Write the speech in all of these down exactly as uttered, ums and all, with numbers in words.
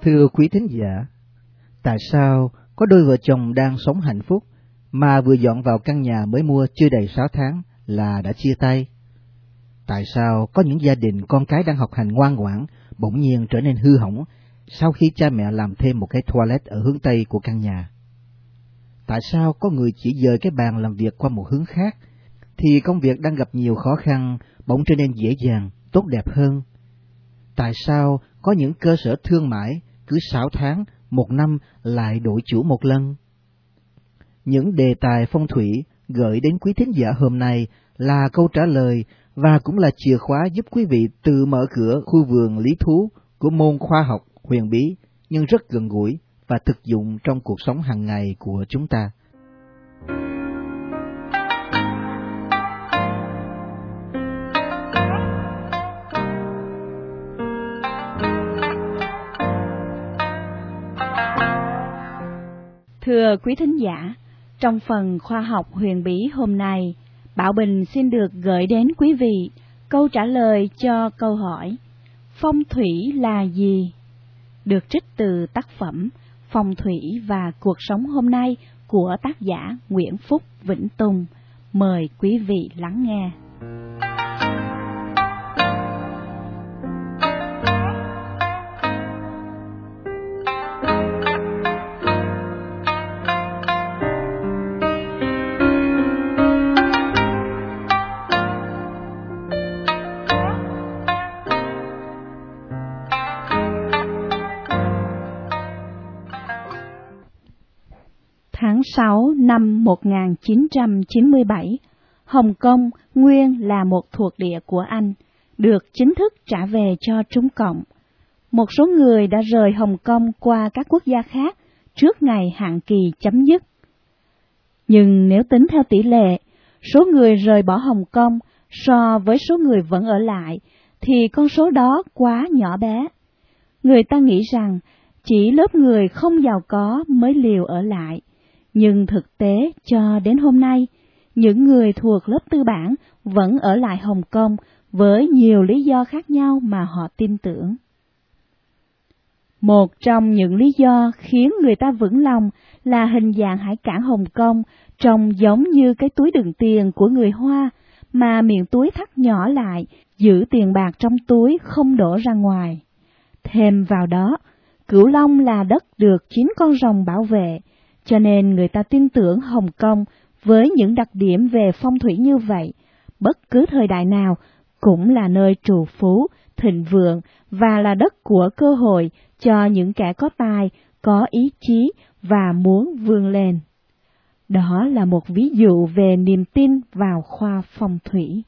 Thưa quý thính giả, tại sao có đôi vợ chồng đang sống hạnh phúc mà vừa dọn vào căn nhà mới mua chưa đầy sáu tháng là đã chia tay? Tại sao có những gia đình con cái đang học hành ngoan ngoãn bỗng nhiên trở nên hư hỏng sau khi cha mẹ làm thêm một cái toilet ở hướng Tây của căn nhà? Tại sao có người chỉ dời cái bàn làm việc qua một hướng khác thì công việc đang gặp nhiều khó khăn bỗng trở nên dễ dàng, tốt đẹp hơn? Tại sao có những cơ sở thương mại cứ sáu tháng, một năm lại đổi chủ một lần? Những đề tài phong thủy gửi đến quý thính giả hôm nay là câu trả lời và cũng là chìa khóa giúp quý vị tự mở cửa khu vườn lý thú của môn khoa học huyền bí nhưng rất gần gũi và thực dụng trong cuộc sống hàng ngày của chúng ta. Thưa quý thính giả, trong phần khoa học huyền bí hôm nay, Bảo Bình xin được gửi đến quý vị câu trả lời cho câu hỏi phong thủy là gì? Được trích từ tác phẩm Phong thủy và cuộc sống hôm nay của tác giả Nguyễn Phúc Vĩnh Tùng. Mời quý vị lắng nghe. Tháng sáu năm một nghìn chín trăm chín mươi bảy, Hồng Kông nguyên là một thuộc địa của Anh, được chính thức trả về cho Trung Cộng. Một số người đã rời Hồng Kông qua các quốc gia khác trước ngày hạn kỳ chấm dứt. Nhưng nếu tính theo tỷ lệ, số người rời bỏ Hồng Kông so với số người vẫn ở lại, thì con số đó quá nhỏ bé. Người ta nghĩ rằng chỉ lớp người không giàu có mới liều ở lại. Nhưng thực tế cho đến hôm nay, những người thuộc lớp tư bản vẫn ở lại Hồng Kông với nhiều lý do khác nhau mà họ tin tưởng. Một trong những lý do khiến người ta vững lòng là hình dạng hải cảng Hồng Kông trông giống như cái túi đựng tiền của người Hoa, mà miệng túi thắt nhỏ lại, giữ tiền bạc trong túi không đổ ra ngoài. Thêm vào đó, Cửu Long là đất được chín con rồng bảo vệ, cho nên người ta tin tưởng Hồng Kông với những đặc điểm về phong thủy như vậy, bất cứ thời đại nào cũng là nơi trù phú, thịnh vượng và là đất của cơ hội cho những kẻ có tài, có ý chí và muốn vươn lên. Đó là một ví dụ về niềm tin vào khoa phong thủy.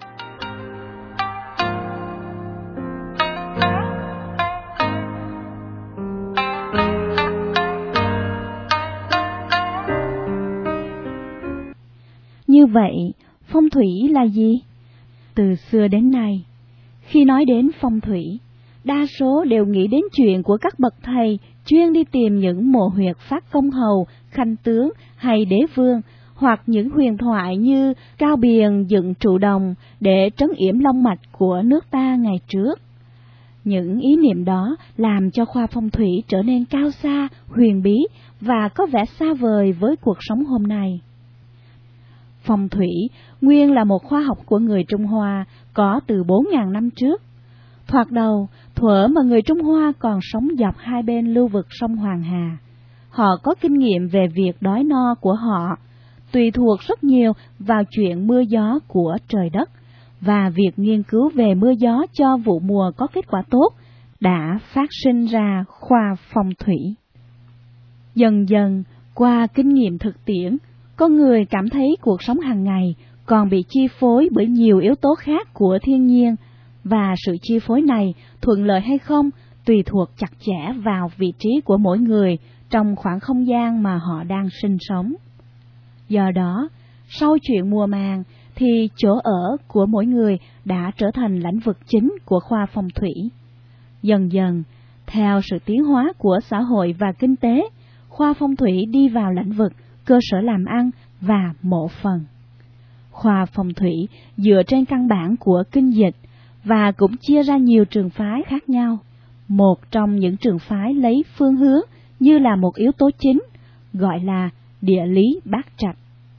Như vậy, phong thủy là gì? Từ xưa đến nay, khi nói đến phong thủy, đa số đều nghĩ đến chuyện của các bậc thầy chuyên đi tìm những mộ huyệt phát công hầu, khanh tướng hay đế vương, hoặc những huyền thoại như Cao Biền dựng trụ đồng để trấn yểm long mạch của nước ta ngày trước. Những ý niệm đó làm cho khoa phong thủy trở nên cao xa, huyền bí và có vẻ xa vời với cuộc sống hôm nay. Phong thủy nguyên là một khoa học của người Trung Hoa có từ bốn nghìn năm trước. Thoạt đầu, thuở mà người Trung Hoa còn sống dọc hai bên lưu vực sông Hoàng Hà, họ có kinh nghiệm về việc đói no của họ, tùy thuộc rất nhiều vào chuyện mưa gió của trời đất, và việc nghiên cứu về mưa gió cho vụ mùa có kết quả tốt đã phát sinh ra khoa phong thủy. Dần dần, qua kinh nghiệm thực tiễn, con người cảm thấy cuộc sống hàng ngày còn bị chi phối bởi nhiều yếu tố khác của thiên nhiên, và sự chi phối này thuận lợi hay không tùy thuộc chặt chẽ vào vị trí của mỗi người trong khoảng không gian mà họ đang sinh sống. Do đó, sau chuyện mùa màng thì chỗ ở của mỗi người đã trở thành lĩnh vực chính của khoa phong thủy. Dần dần, theo sự tiến hóa của xã hội và kinh tế, khoa phong thủy đi vào lĩnh vực cơ sở làm ăn và mộ phần. Khoa phong thủy dựa trên căn bản của kinh dịch và cũng chia ra nhiều trường phái khác nhau. một trong những trường phái lấy phương hướng như là một yếu tố chính, gọi là địa lý bát trạch.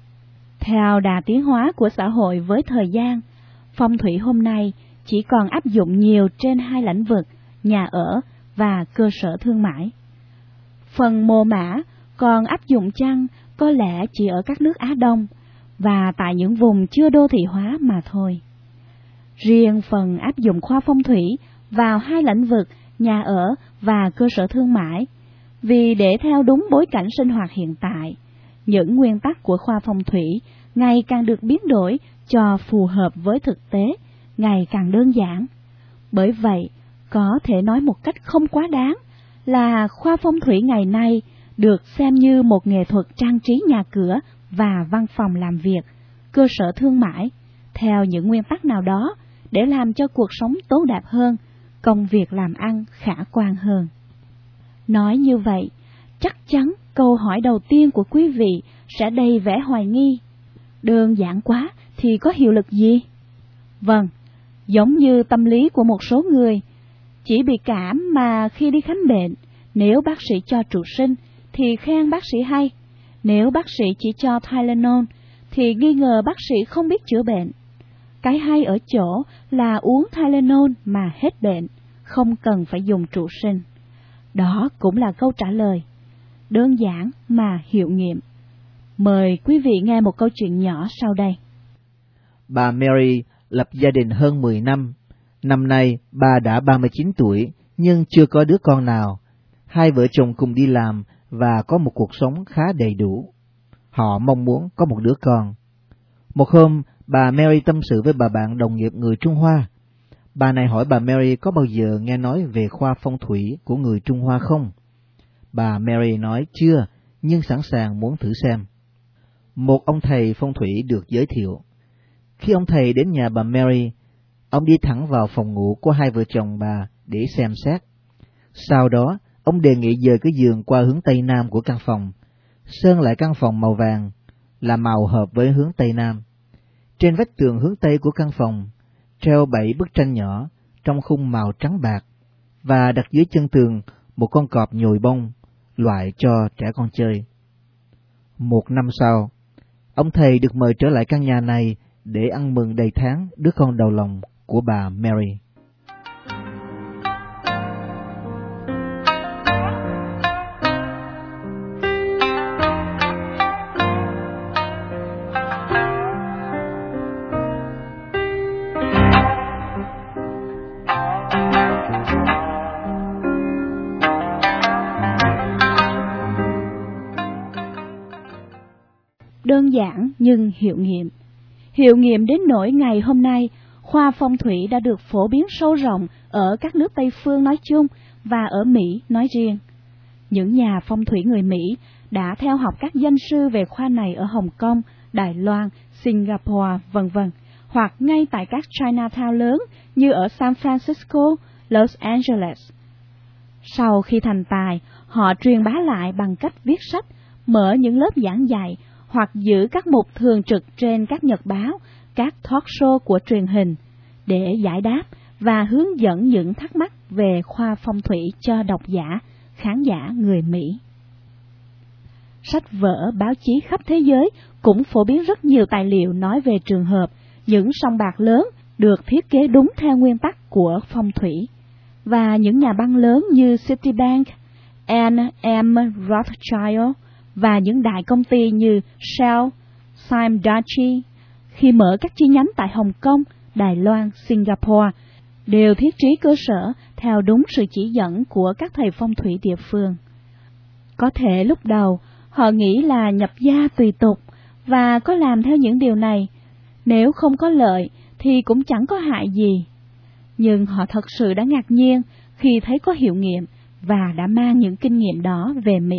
Theo đà tiến hóa của xã hội với thời gian, phong thủy hôm nay chỉ còn áp dụng nhiều trên hai lĩnh vực nhà ở và cơ sở thương mại. Phần mồ mã còn áp dụng chăng có lẽ chỉ ở các nước Á Đông và tại những vùng chưa đô thị hóa mà thôi. Riêng phần áp dụng khoa phong thủy vào hai lĩnh vực nhà ở và cơ sở thương mại, vì để theo đúng bối cảnh sinh hoạt hiện tại, những nguyên tắc của khoa phong thủy ngày càng được biến đổi cho phù hợp với thực tế, ngày càng đơn giản. Bởi vậy, có thể nói một cách không quá đáng là khoa phong thủy ngày nay được xem như một nghệ thuật trang trí nhà cửa và văn phòng làm việc, cơ sở thương mại, theo những nguyên tắc nào đó để làm cho cuộc sống tốt đẹp hơn, công việc làm ăn khả quan hơn. Nói như vậy, chắc chắn câu hỏi đầu tiên của quý vị sẽ đầy vẻ hoài nghi. Đơn giản quá thì có hiệu lực gì? Vâng, giống như tâm lý của một số người, chỉ bị cảm mà khi đi khám bệnh, nếu bác sĩ cho trụ sinh thì khen bác sĩ hay, nếu bác sĩ chỉ cho Tylenol thì nghi ngờ bác sĩ không biết chữa bệnh. Cái hay ở chỗ là uống Tylenol mà hết bệnh, không cần phải dùng trụ sinh. Đó cũng là câu trả lời, đơn giản mà hiệu nghiệm. Mời quý vị nghe một câu chuyện nhỏ sau đây. Bà Mary lập gia đình hơn mười năm. Năm nay bà đã ba mươi chín tuổi nhưng chưa có đứa con nào. Hai vợ chồng cùng đi làm và có một cuộc sống khá đầy đủ. Họ mong muốn có một đứa con. Một hôm, bà Mary tâm sự với bà bạn đồng nghiệp người Trung Hoa. Bà này hỏi bà Mary có bao giờ nghe nói về khoa phong thủy của người Trung Hoa không? Bà Mary nói chưa, nhưng sẵn sàng muốn thử xem. Một ông thầy phong thủy được giới thiệu. Khi ông thầy đến nhà bà Mary, ông đi thẳng vào phòng ngủ của hai vợ chồng bà để xem xét. Sau đó, ông đề nghị dời cái giường qua hướng Tây Nam của căn phòng, sơn lại căn phòng màu vàng, là màu hợp với hướng Tây Nam. Trên vách tường hướng Tây của căn phòng, treo bảy bức tranh nhỏ trong khung màu trắng bạc, và đặt dưới chân tường một con cọp nhồi bông, loại cho trẻ con chơi. Một năm sau, ông thầy được mời trở lại căn nhà này để ăn mừng đầy tháng đứa con đầu lòng của bà Mary. Đơn giản nhưng hiệu nghiệm. Hiệu nghiệm đến nỗi ngày hôm nay, khoa phong thủy đã được phổ biến sâu rộng ở các nước Tây phương nói chung và ở Mỹ nói riêng. Những nhà phong thủy người Mỹ đã theo học các danh sư về khoa này ở Hồng Kông, Đài Loan, Singapore, vân vân, hoặc ngay tại các Chinatown lớn như ở San Francisco, Los Angeles. Sau khi thành tài, họ truyền bá lại bằng cách viết sách, mở những lớp giảng dạy, hoặc giữ các mục thường trực trên các nhật báo, các talk show của truyền hình, để giải đáp và hướng dẫn những thắc mắc về khoa phong thủy cho độc giả, khán giả người Mỹ. Sách vở, báo chí khắp thế giới cũng phổ biến rất nhiều tài liệu nói về trường hợp những sòng bạc lớn được thiết kế đúng theo nguyên tắc của phong thủy, và những nhà băng lớn như Citibank, and em Rothschild và những đại công ty như Shell, Sime Darcy, khi mở các chi nhánh tại Hồng Kông, Đài Loan, Singapore, đều thiết trí cơ sở theo đúng sự chỉ dẫn của các thầy phong thủy địa phương. Có thể lúc đầu họ nghĩ là nhập gia tùy tục và có làm theo những điều này, nếu không có lợi thì cũng chẳng có hại gì. Nhưng họ thật sự đã ngạc nhiên khi thấy có hiệu nghiệm và đã mang những kinh nghiệm đó về Mỹ.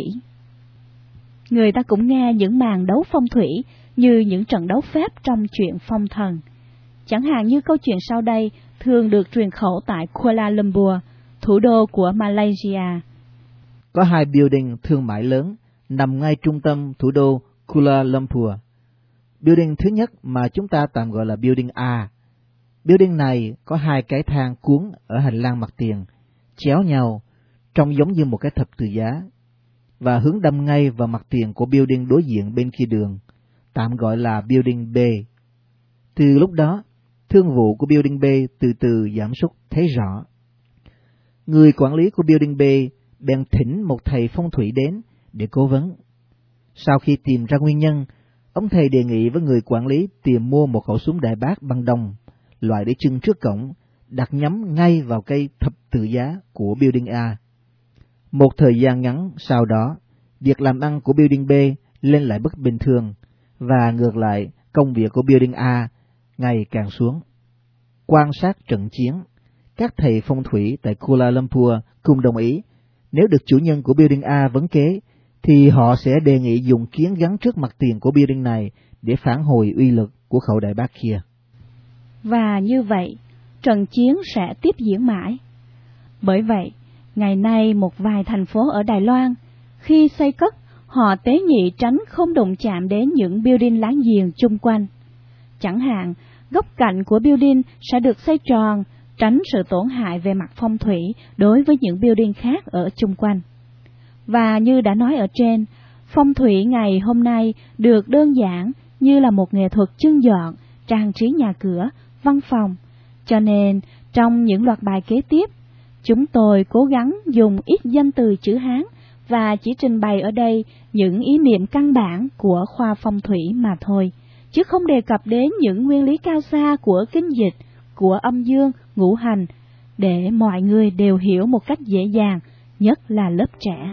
Người ta cũng nghe những màn đấu phong thủy như những trận đấu phép trong chuyện phong thần. Chẳng hạn như câu chuyện sau đây thường được truyền khẩu tại Kuala Lumpur, thủ đô của Malaysia. Có hai building thương mại lớn nằm ngay trung tâm thủ đô Kuala Lumpur. Building thứ nhất mà chúng ta tạm gọi là Building A. Building này có hai cái thang cuốn ở hành lang mặt tiền, chéo nhau, trông giống như một cái thập tự giá, và hướng đâm ngay vào mặt tiền của building đối diện bên kia đường, tạm gọi là building B. Từ lúc đó, thương vụ của building B từ từ giảm sút thấy rõ. Người quản lý của building B bèn thỉnh một thầy phong thủy đến để cố vấn. Sau khi tìm ra nguyên nhân, ông thầy đề nghị với người quản lý tìm mua một khẩu súng đại bác bằng đồng, loại để trưng trước cổng, đặt nhắm ngay vào cây thập tự giá của building A. Một thời gian ngắn sau đó, việc làm ăn của building B lên lại bất bình thường, và ngược lại, công việc của building A ngày càng xuống. Quan sát trận chiến, các thầy phong thủy tại Kuala Lumpur cùng đồng ý, nếu được chủ nhân của building A vấn kế, thì họ sẽ đề nghị dùng kiến gắn trước mặt tiền của building này để phản hồi uy lực của khẩu đại bác kia. Và như vậy, trận chiến sẽ tiếp diễn mãi. Bởi vậy, ngày nay một vài thành phố ở Đài Loan, khi xây cất, họ tế nhị tránh không đụng chạm đến những building láng giềng chung quanh. Chẳng hạn, góc cạnh của building sẽ được xây tròn, tránh sự tổn hại về mặt phong thủy đối với những building khác ở chung quanh. Và như đã nói ở trên, phong thủy ngày hôm nay được đơn giản như là một nghệ thuật trưng dọn, trang trí nhà cửa, văn phòng. Cho nên, trong những loạt bài kế tiếp, chúng tôi cố gắng dùng ít danh từ chữ Hán và chỉ trình bày ở đây những ý niệm căn bản của khoa phong thủy mà thôi, chứ không đề cập đến những nguyên lý cao xa của kinh dịch, của âm dương, ngũ hành, để mọi người đều hiểu một cách dễ dàng, nhất là lớp trẻ.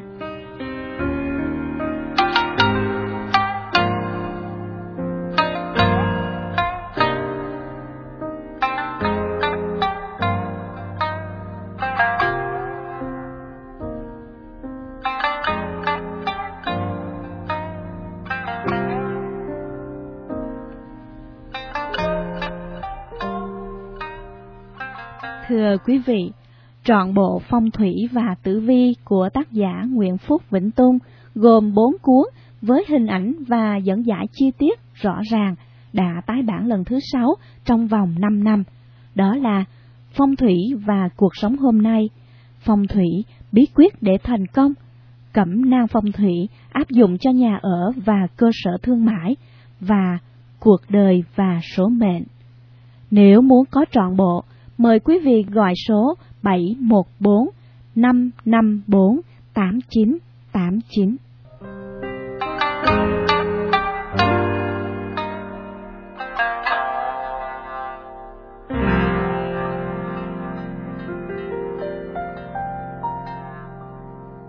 Thưa quý vị, trọn bộ Phong thủy và tử vi của tác giả Nguyễn Phúc Vĩnh Tung gồm bốn cuốn với hình ảnh và dẫn giải chi tiết rõ ràng đã tái bản lần thứ sáu trong vòng năm năm. Đó là Phong thủy và cuộc sống hôm nay, Phong thủy bí quyết để thành công, Cẩm nang phong thủy áp dụng cho nhà ở và cơ sở thương mại, và Cuộc đời và số mệnh. Nếu muốn có trọn bộ, mời quý vị gọi số bảy một bốn năm năm bốn tám chín tám chín.